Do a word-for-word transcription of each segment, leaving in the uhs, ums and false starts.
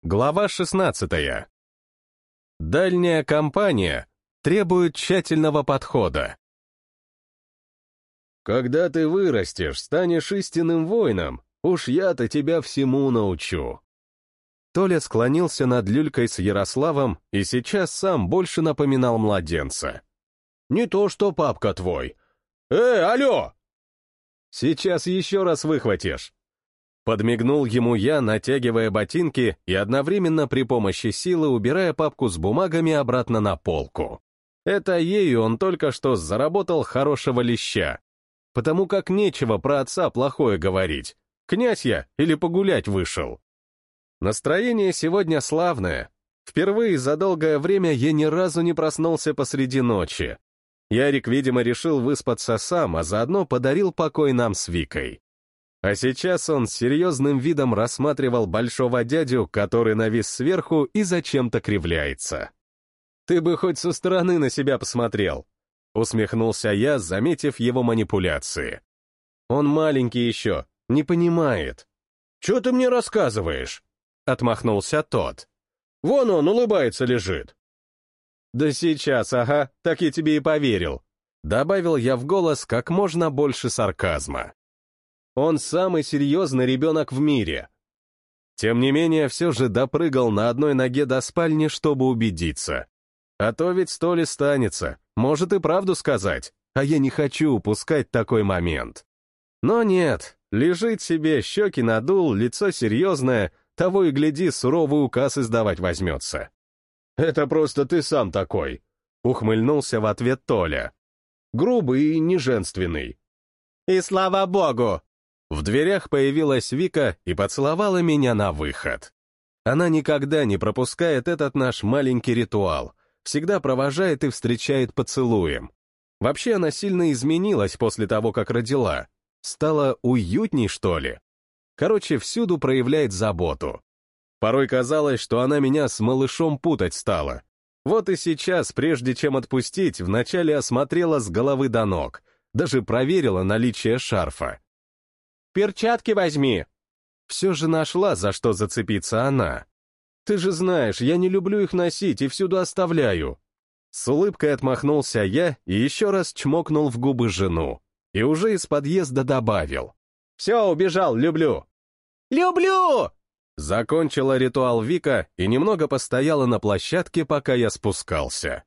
Глава шестнадцатая. Дальняя кампания требует тщательного подхода. «Когда ты вырастешь, станешь истинным воином, уж я-то тебя всему научу». Толя склонился над люлькой с Ярославом и сейчас сам больше напоминал младенца. «Не то что папка твой. Эй, алло!» «Сейчас еще раз выхватишь». Подмигнул ему я, натягивая ботинки и одновременно при помощи силы убирая папку с бумагами обратно на полку. Это ею он только что заработал хорошего леща, потому как нечего про отца плохое говорить. Князь я или погулять вышел. Настроение сегодня славное. Впервые за долгое время я ни разу не проснулся посреди ночи. Ярик, видимо, решил выспаться сам, а заодно подарил покой нам с Викой. А сейчас он с серьезным видом рассматривал большого дядю, который навис сверху и зачем-то кривляется. «Ты бы хоть со стороны на себя посмотрел», — усмехнулся я, заметив его манипуляции. «Он маленький еще, не понимает». «Че ты мне рассказываешь?» — отмахнулся тот. «Вон он, улыбается, лежит». «Да сейчас, ага, так я тебе и поверил», — добавил я в голос как можно больше сарказма. Он самый серьезный ребенок в мире. Тем не менее, все же допрыгал на одной ноге до спальни, чтобы убедиться. А то ведь сто ли станется, может и правду сказать, а я не хочу упускать такой момент. Но нет, лежит себе, щеки надул, лицо серьезное, того и гляди, суровый указ издавать возьмется. «Это просто ты сам такой», — ухмыльнулся в ответ Толя. «Грубый и неженственный». «И слава богу!» В дверях появилась Вика и поцеловала меня на выход. Она никогда не пропускает этот наш маленький ритуал, всегда провожает и встречает поцелуем. Вообще она сильно изменилась после того, как родила. Стала уютней, что ли? Короче, всюду проявляет заботу. Порой казалось, что она меня с малышом путать стала. Вот и сейчас, прежде чем отпустить, вначале осмотрела с головы до ног, даже проверила наличие шарфа. «Перчатки возьми!» Все же нашла, за что зацепиться она. «Ты же знаешь, я не люблю их носить и всюду оставляю». С улыбкой отмахнулся я и еще раз чмокнул в губы жену. И уже из подъезда добавил. «Все, убежал, люблю». «Люблю!» Закончила ритуал Вика и немного постояла на площадке, пока я спускался.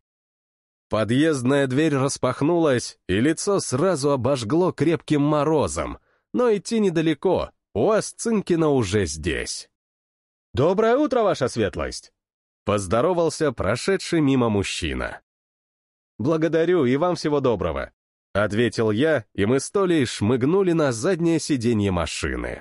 Подъездная дверь распахнулась, и лицо сразу обожгло крепким морозом. Но идти недалеко, УАЗ Цинкина уже здесь. «Доброе утро, ваша светлость!» — поздоровался прошедший мимо мужчина. «Благодарю, и вам всего доброго», — ответил я, и мы с Толей шмыгнули на заднее сиденье машины.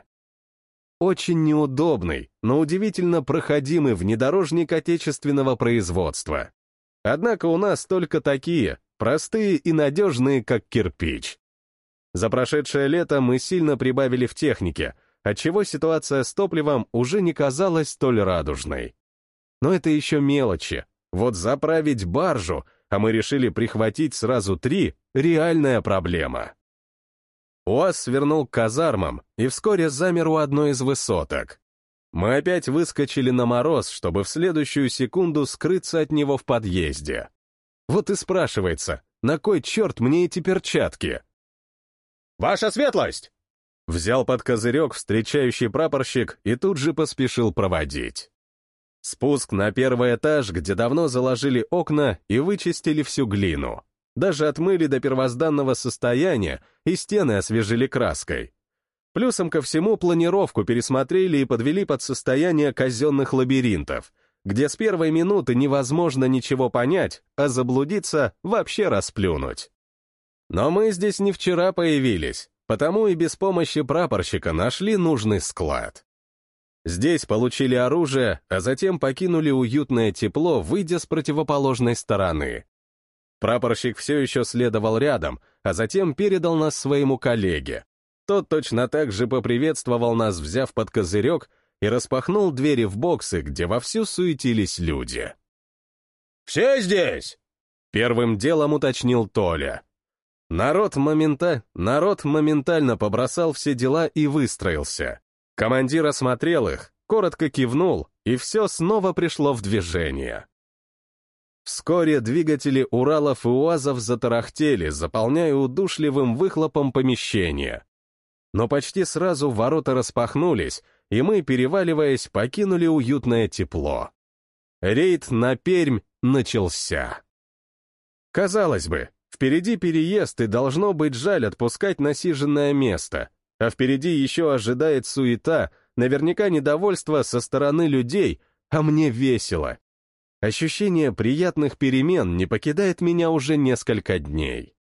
Очень неудобный, но удивительно проходимый внедорожник отечественного производства. Однако у нас только такие, простые и надежные, как кирпич. За прошедшее лето мы сильно прибавили в технике, отчего ситуация с топливом уже не казалась столь радужной. Но это еще мелочи. Вот заправить баржу, а мы решили прихватить сразу три, реальная проблема. УАЗ свернул к казармам и вскоре замер у одной из высоток. Мы опять выскочили на мороз, чтобы в следующую секунду скрыться от него в подъезде. Вот и спрашивается, на кой черт мне эти перчатки? «Ваша светлость!» Взял под козырек встречающий прапорщик и тут же поспешил проводить. Спуск на первый этаж, где давно заложили окна и вычистили всю глину. Даже отмыли до первозданного состояния и стены освежили краской. Плюсом ко всему планировку пересмотрели и подвели под состояние казенных лабиринтов, где с первой минуты невозможно ничего понять, а заблудиться вообще расплюнуть. Но мы здесь не вчера появились, потому и без помощи прапорщика нашли нужный склад. Здесь получили оружие, а затем покинули уютное тепло, выйдя с противоположной стороны. Прапорщик все еще следовал рядом, а затем передал нас своему коллеге. Тот точно так же поприветствовал нас, взяв под козырек, и распахнул двери в боксы, где вовсю суетились люди. «Все здесь?» — первым делом уточнил Толя. Народ, момента... Народ моментально побросал все дела и выстроился. Командир осмотрел их, коротко кивнул, и все снова пришло в движение. Вскоре двигатели Уралов и УАЗов затарахтели, заполняя удушливым выхлопом помещение. Но почти сразу ворота распахнулись, и мы, переваливаясь, покинули уютное тепло. Рейд на Пермь начался. Казалось бы, впереди переезд, и должно быть жаль отпускать насиженное место, а впереди еще ожидает суета, наверняка недовольство со стороны людей, а мне весело. Ощущение приятных перемен не покидает меня уже несколько дней.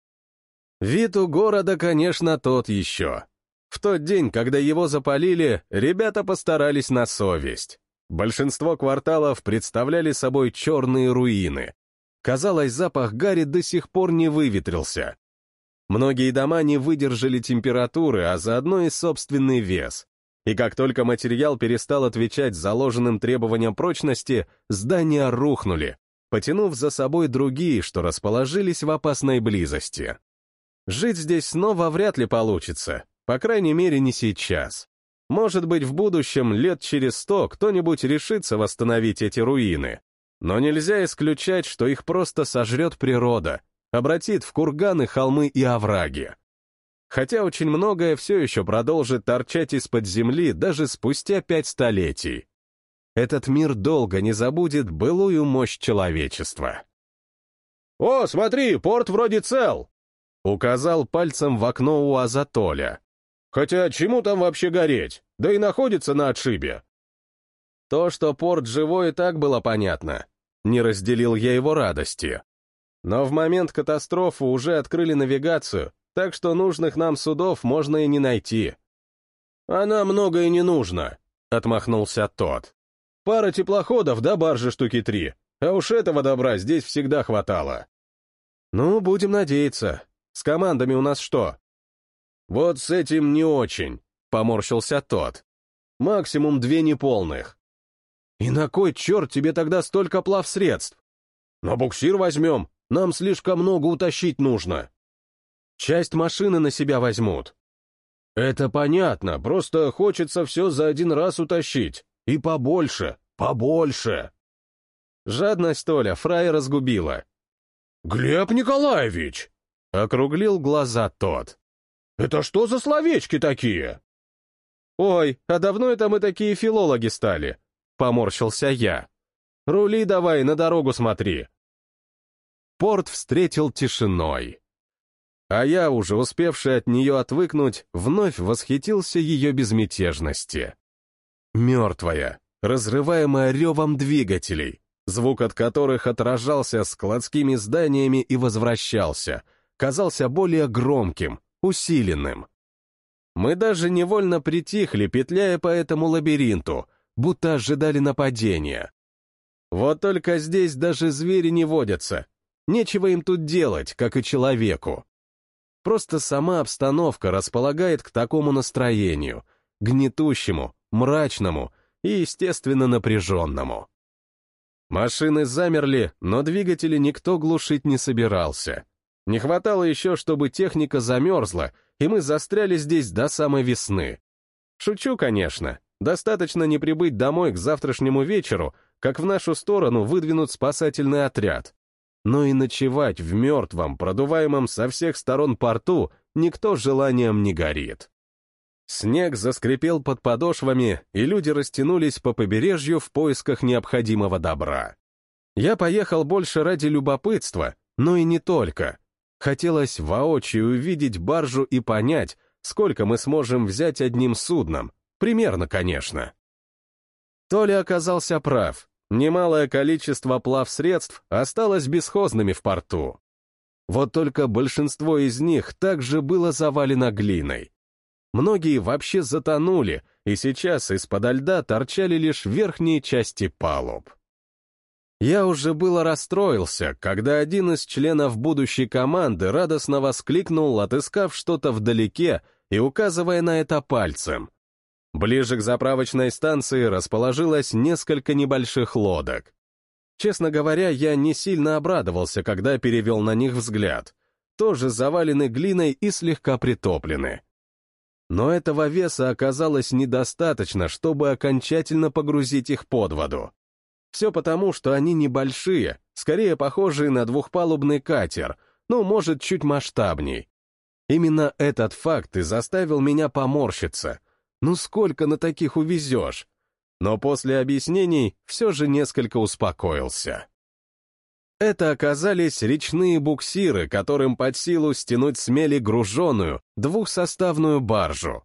Вид у города, конечно, тот еще. В тот день, когда его запалили, ребята постарались на совесть. Большинство кварталов представляли собой черные руины. Казалось, запах гари до сих пор не выветрился. Многие дома не выдержали температуры, а заодно и собственный вес. И как только материал перестал отвечать заложенным требованиям прочности, здания рухнули, потянув за собой другие, что расположились в опасной близости. Жить здесь снова вряд ли получится, по крайней мере не сейчас. Может быть, в будущем, лет через сто, кто-нибудь решится восстановить эти руины. Но нельзя исключать, что их просто сожрет природа, обратит в курганы, холмы и овраги. Хотя очень многое все еще продолжит торчать из-под земли даже спустя пять столетий. Этот мир долго не забудет былую мощь человечества. «О, смотри, порт вроде цел!» — указал пальцем в окно УАЗа Толя. «Хотя чему там вообще гореть? Да и находится на отшибе». То, что порт живой, и так было понятно. Не разделил я его радости. Но в момент катастрофы уже открыли навигацию, так что нужных нам судов можно и не найти. «А нам много и не нужно», — отмахнулся тот. «Пара теплоходов да баржи штуки три, а уж этого добра здесь всегда хватало». «Ну, будем надеяться. С командами у нас что?» «Вот с этим не очень», — поморщился тот. «Максимум две неполных». «И на кой черт тебе тогда столько плавсредств?» «На буксир возьмем, нам слишком много утащить нужно». «Часть машины на себя возьмут». «Это понятно, просто хочется все за один раз утащить. И побольше, побольше». Жадность Толя фрая разгубила. «Глеб Николаевич!» — округлил глаза тот. «Это что за словечки такие?» «Ой, а давно это мы такие филологи стали?» — поморщился я. «Рули давай, на дорогу смотри». Порт встретил тишиной. А я, уже успевший от нее отвыкнуть, вновь восхитился ее безмятежности. Мертвая, разрываемая ревом двигателей, звук от которых отражался складскими зданиями и возвращался, казался более громким, усиленным. Мы даже невольно притихли, петляя по этому лабиринту, будто ожидали нападения. Вот только здесь даже звери не водятся. Нечего им тут делать, как и человеку. Просто сама обстановка располагает к такому настроению, гнетущему, мрачному и, естественно, напряженному. Машины замерли, но двигатели никто глушить не собирался. Не хватало еще, чтобы техника замерзла, и мы застряли здесь до самой весны. Шучу, конечно. Достаточно не прибыть домой к завтрашнему вечеру, как в нашу сторону выдвинут спасательный отряд. Но и ночевать в мертвом, продуваемом со всех сторон порту никто желанием не горит. Снег заскрипел под подошвами, и люди растянулись по побережью в поисках необходимого добра. Я поехал больше ради любопытства, но и не только. Хотелось воочию увидеть баржу и понять, сколько мы сможем взять одним судном. Примерно, конечно. Толя оказался прав. Немалое количество плавсредств осталось бесхозными в порту. Вот только большинство из них также было завалено глиной. Многие вообще затонули, и сейчас из-подо льда торчали лишь верхние части палуб. Я уже было расстроился, когда один из членов будущей команды радостно воскликнул, отыскав что-то вдалеке и указывая на это пальцем. Ближе к заправочной станции расположилось несколько небольших лодок. Честно говоря, я не сильно обрадовался, когда перевел на них взгляд. Тоже завалены глиной и слегка притоплены. Но этого веса оказалось недостаточно, чтобы окончательно погрузить их под воду. Все потому, что они небольшие, скорее похожие на двухпалубный катер, ну, может, чуть масштабней. Именно этот факт и заставил меня поморщиться. Ну сколько на таких увезешь? Но после объяснений все же несколько успокоился. Это оказались речные буксиры, которым под силу стянуть смели груженую, двухсоставную баржу.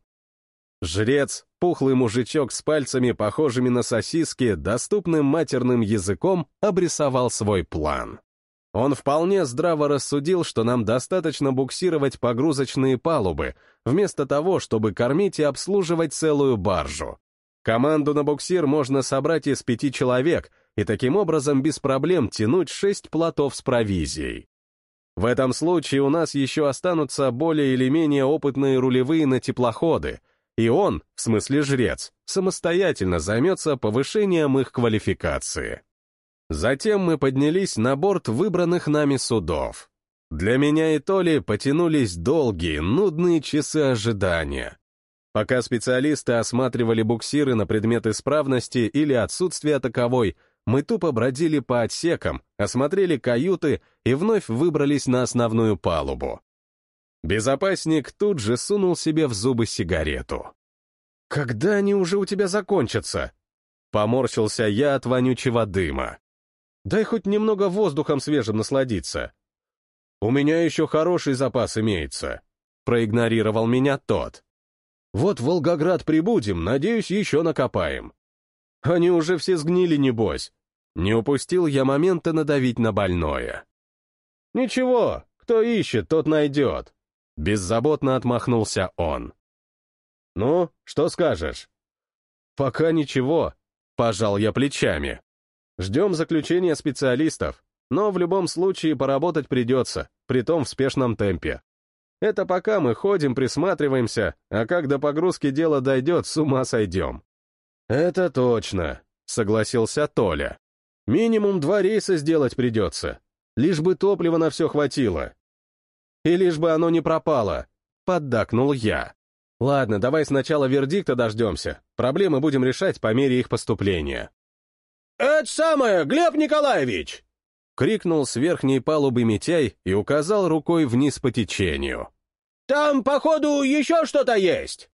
Жрец, пухлый мужичок с пальцами, похожими на сосиски, доступным матерным языком, обрисовал свой план. Он вполне здраво рассудил, что нам достаточно буксировать погрузочные палубы, вместо того, чтобы кормить и обслуживать целую баржу. Команду на буксир можно собрать из пяти человек и таким образом без проблем тянуть шесть плотов с провизией. В этом случае у нас еще останутся более или менее опытные рулевые на теплоходы, и он, в смысле жрец, самостоятельно займется повышением их квалификации. Затем мы поднялись на борт выбранных нами судов. Для меня и Толи потянулись долгие, нудные часы ожидания. Пока специалисты осматривали буксиры на предмет исправности или отсутствия таковой, мы тупо бродили по отсекам, осмотрели каюты и вновь выбрались на основную палубу. Безопасник тут же сунул себе в зубы сигарету. «Когда они уже у тебя закончатся?» Поморщился я от вонючего дыма. «Дай хоть немного воздухом свежим насладиться». «У меня еще хороший запас имеется», — проигнорировал меня тот. «Вот в Волгоград прибудем, надеюсь, еще накопаем». «Они уже все сгнили, небось». Не упустил я момента надавить на больное. «Ничего, кто ищет, тот найдет», — беззаботно отмахнулся он. «Ну, что скажешь?» «Пока ничего», — пожал я плечами. «Ждем заключения специалистов, но в любом случае поработать придется, притом в спешном темпе. Это пока мы ходим, присматриваемся, а как до погрузки дело дойдет, с ума сойдем». «Это точно», — согласился Толя. «Минимум два рейса сделать придется, лишь бы топлива на все хватило». «И лишь бы оно не пропало», — поддакнул я. «Ладно, давай сначала вердикта дождемся, проблемы будем решать по мере их поступления». «Это самое, Глеб Николаевич!» — крикнул с верхней палубы Митяй и указал рукой вниз по течению. «Там, походу, еще что-то есть!»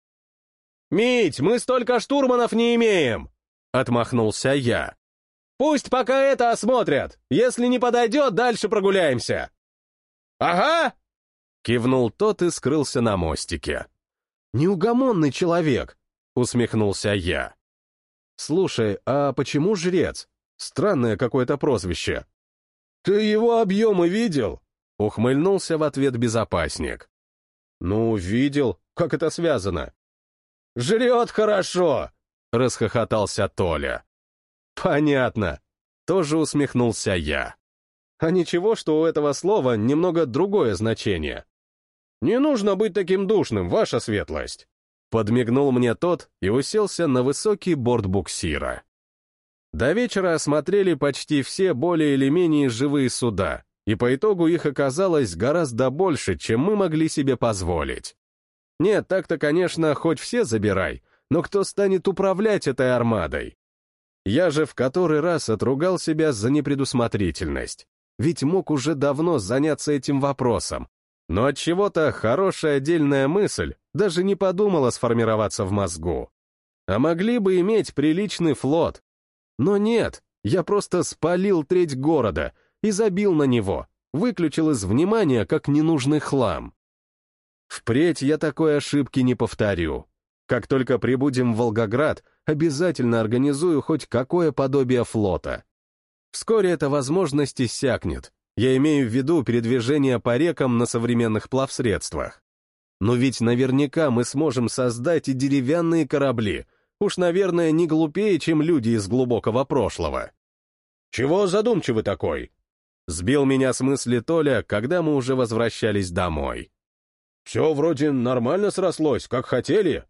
«Мить, мы столько штурманов не имеем!» — отмахнулся я. «Пусть пока это осмотрят, если не подойдет, дальше прогуляемся». «Ага!» — кивнул тот и скрылся на мостике. «Неугомонный человек!» — усмехнулся я. «Слушай, а почему жрец? Странное какое-то прозвище». «Ты его объемы видел?» — ухмыльнулся в ответ безопасник. «Ну, видел. Как это связано?» «Жрет хорошо!» — расхохотался Толя. «Понятно». Тоже усмехнулся я. «А ничего, что у этого слова немного другое значение?» «Не нужно быть таким душным, ваша светлость!» Подмигнул мне тот и уселся на высокий борт буксира. До вечера осмотрели почти все более или менее живые суда, и по итогу их оказалось гораздо больше, чем мы могли себе позволить. Нет, так-то, конечно, хоть все забирай, но кто станет управлять этой армадой? Я же в который раз отругал себя за непредусмотрительность, ведь мог уже давно заняться этим вопросом, но отчего-то хорошая отдельная мысль даже не подумала сформироваться в мозгу. А могли бы иметь приличный флот. Но нет, я просто спалил треть города и забил на него, выключил из внимания как ненужный хлам. Впредь я такой ошибки не повторю. Как только прибудем в Волгоград, обязательно организую хоть какое подобие флота. Вскоре эта возможность иссякнет. Я имею в виду передвижение по рекам на современных плавсредствах. Но ведь наверняка мы сможем создать и деревянные корабли, уж, наверное, не глупее, чем люди из глубокого прошлого. «Чего задумчивый такой?» Сбил меня с мысли Толя, когда мы уже возвращались домой. «Все вроде нормально срослось, как хотели».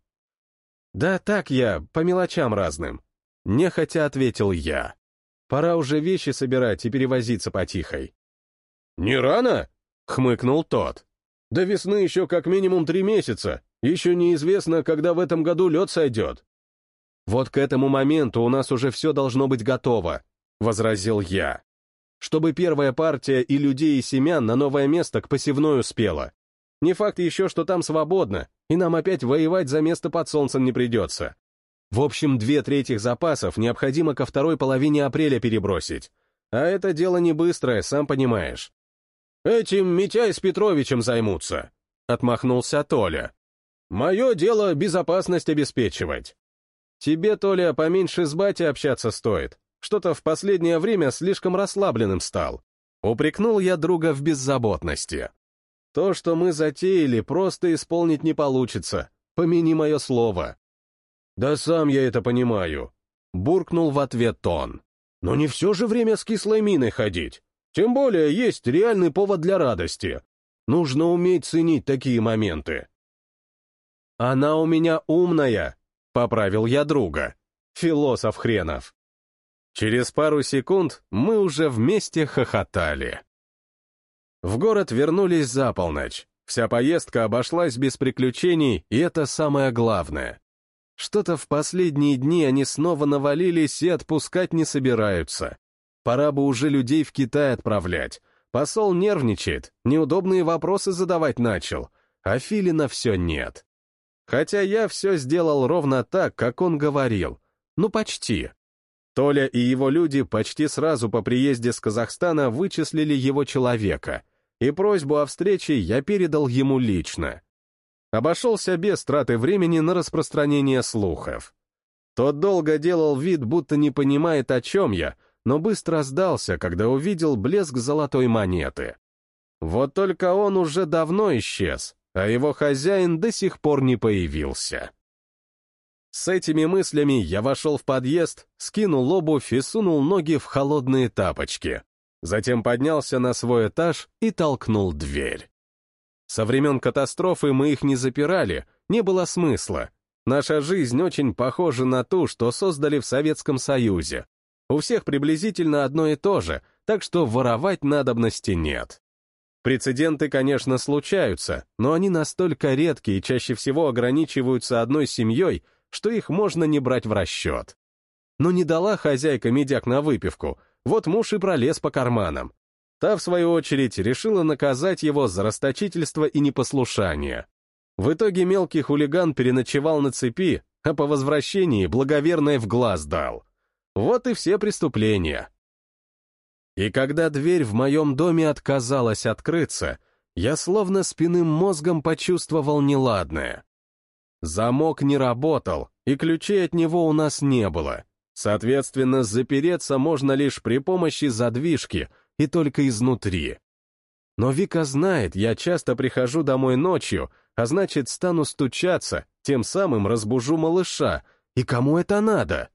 «Да так я, по мелочам разным», — нехотя ответил я. «Пора уже вещи собирать и перевозиться потихой». «Не рано?» — хмыкнул тот. «До весны еще как минимум три месяца, Еще неизвестно, когда в этом году лед сойдет». «Вот к этому моменту у нас уже все должно быть готово», — возразил я. «Чтобы первая партия и людей, и семян на новое место к посевной успела. Не факт еще, что там свободно, и нам опять воевать за место под солнцем не придется. В общем, две трети запасов необходимо ко второй половине апреля перебросить. А это дело не быстрое, сам понимаешь». «Этим Митяй с Петровичем займутся», — отмахнулся Толя. «Мое дело безопасность обеспечивать». «Тебе, Толя, поменьше с батей общаться стоит. Что-то в последнее время слишком расслабленным стал». Упрекнул я друга в беззаботности. «То, что мы затеяли, просто исполнить не получится. Помяни мое слово». «Да сам я это понимаю», — буркнул в ответ он. «Но не все же время с кислой миной ходить. Тем более есть реальный повод для радости. Нужно уметь ценить такие моменты». «Она у меня умная», — поправил я друга. Философ хренов. Через пару секунд мы уже вместе хохотали. В город вернулись за полночь. Вся поездка обошлась без приключений, и это самое главное. Что-то в последние дни они снова навалились и отпускать не собираются. Пора бы уже людей в Китай отправлять. Посол нервничает, неудобные вопросы задавать начал, а Филина все нет. Хотя я все сделал ровно так, как он говорил. Ну, почти. Толя и его люди почти сразу по приезде с Казахстана вычислили его человека, и просьбу о встрече я передал ему лично. Обошелся без траты времени на распространение слухов. Тот долго делал вид, будто не понимает, о чем я, но быстро сдался, когда увидел блеск золотой монеты. Вот только он уже давно исчез, а его хозяин до сих пор не появился. С этими мыслями я вошел в подъезд, скинул обувь и сунул ноги в холодные тапочки. Затем поднялся на свой этаж и толкнул дверь. Со времен катастрофы мы их не запирали, не было смысла. Наша жизнь очень похожа на ту, что создали в Советском Союзе. У всех приблизительно одно и то же, так что воровать надобности нет. Прецеденты, конечно, случаются, но они настолько редкие и чаще всего ограничиваются одной семьей, что их можно не брать в расчет. Но не дала хозяйка медяк на выпивку, вот муж и пролез по карманам. Та, в свою очередь, решила наказать его за расточительство и непослушание. В итоге мелкий хулиган переночевал на цепи, а по возвращении благоверной в глаз дал. Вот и все преступления. И когда дверь в моем доме отказалась открыться, я словно спинным мозгом почувствовал неладное. Замок не работал, и ключей от него у нас не было. Соответственно, запереться можно лишь при помощи задвижки, и только изнутри. Но Вика знает, я часто прихожу домой ночью, а значит, стану стучаться, тем самым разбужу малыша. И кому это надо?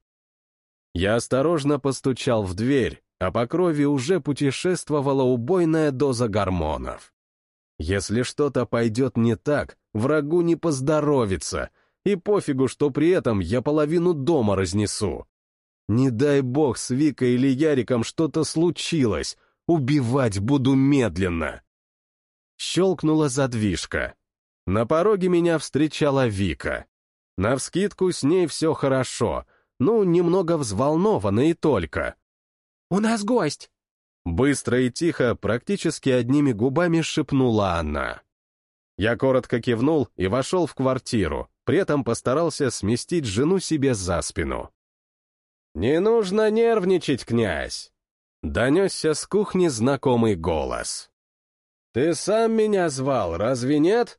Я осторожно постучал в дверь, а по крови уже путешествовала убойная доза гормонов. Если что-то пойдет не так, врагу не поздоровится, и пофигу, что при этом я половину дома разнесу. Не дай бог с Викой или Яриком что-то случилось, убивать буду медленно. Щелкнула задвижка. На пороге меня встречала Вика. Навскидку с ней все хорошо, ну, немного взволнована и только. «У нас гость!» Быстро и тихо, практически одними губами шепнула она. Я коротко кивнул и вошел в квартиру, при этом постарался сместить жену себе за спину. «Не нужно нервничать, князь!» Донесся с кухни знакомый голос. «Ты сам меня звал, разве нет?»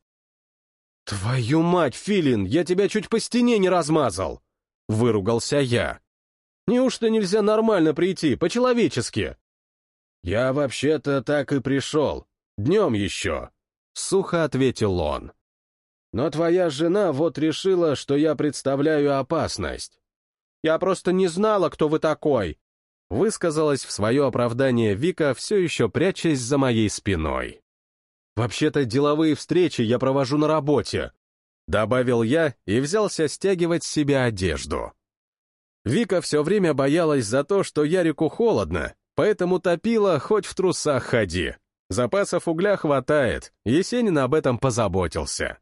«Твою мать, Филин, я тебя чуть по стене не размазал!» Выругался я. «Неужто нельзя нормально прийти, по-человечески?» «Я вообще-то так и пришел, днем еще», — сухо ответил он. «Но твоя жена вот решила, что я представляю опасность». «Я просто не знала, кто вы такой», — высказалась в свое оправдание Вика, все еще прячась за моей спиной. «Вообще-то деловые встречи я провожу на работе», — добавил я и взялся стягивать с себя одежду. Вика все время боялась за то, что Ярику холодно, поэтому топила, хоть в трусах ходи. Запасов угля хватает, Есенин об этом позаботился.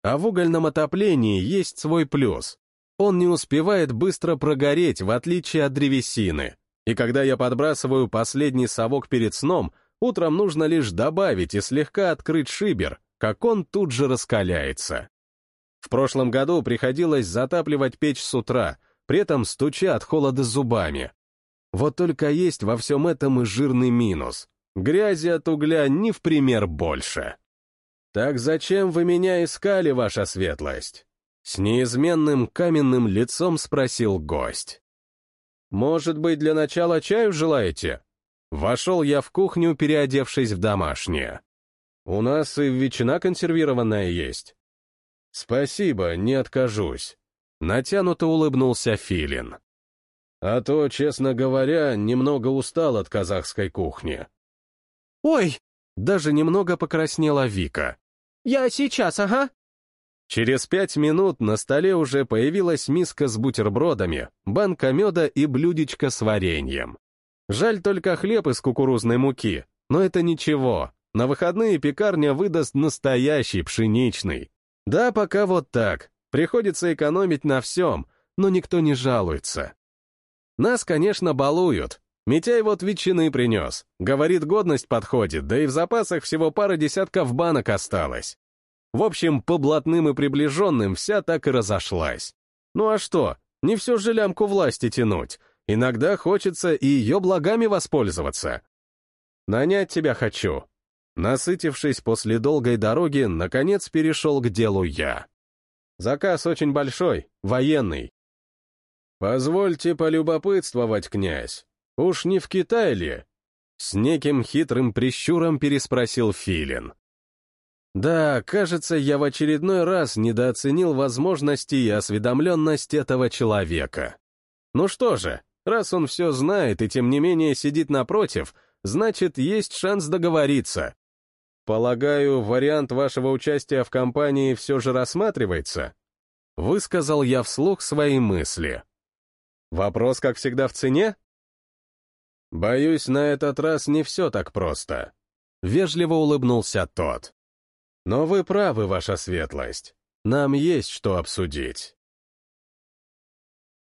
А в угольном отоплении есть свой плюс. Он не успевает быстро прогореть, в отличие от древесины. И когда я подбрасываю последний совок перед сном, утром нужно лишь добавить и слегка открыть шибер, как он тут же раскаляется. В прошлом году приходилось затапливать печь с утра, при этом стуча от холода зубами. Вот только есть во всем этом и жирный минус. Грязи от угля не в пример больше. «Так зачем вы меня искали, ваша светлость?» С неизменным каменным лицом спросил гость. «Может быть, для начала чаю желаете?» Вошел я в кухню, переодевшись в домашнее. «У нас и ветчина консервированная есть». «Спасибо, не откажусь», — натянуто улыбнулся Филин. «А то, честно говоря, немного устал от казахской кухни». «Ой!» — даже немного покраснела Вика. «Я сейчас, ага». Через пять минут на столе уже появилась миска с бутербродами, банка меда и блюдечко с вареньем. Жаль только хлеб из кукурузной муки, но это ничего. На выходные пекарня выдаст настоящий пшеничный. Да, пока вот так. Приходится экономить на всем, но никто не жалуется. Нас, конечно, балуют. Митяй вот ветчины принес. Говорит, годность подходит, да и в запасах всего пара десятков банок осталось. В общем, по блатным и приближенным вся так и разошлась. Ну а что, не все же лямку власти тянуть. Иногда хочется и ее благами воспользоваться. Нанять тебя хочу. Насытившись после долгой дороги, наконец перешел к делу я. Заказ очень большой, военный. Позвольте полюбопытствовать, князь. Уж не в Китае ли? С неким хитрым прищуром переспросил Филин. Да, кажется, я в очередной раз недооценил возможности и осведомленность этого человека. Ну что же, раз он все знает и тем не менее сидит напротив, значит, есть шанс договориться. Полагаю, вариант вашего участия в кампании все же рассматривается? Высказал я вслух свои мысли. Вопрос, как всегда, в цене? Боюсь, на этот раз не все так просто. Вежливо улыбнулся тот. Но вы правы, ваша светлость. Нам есть что обсудить.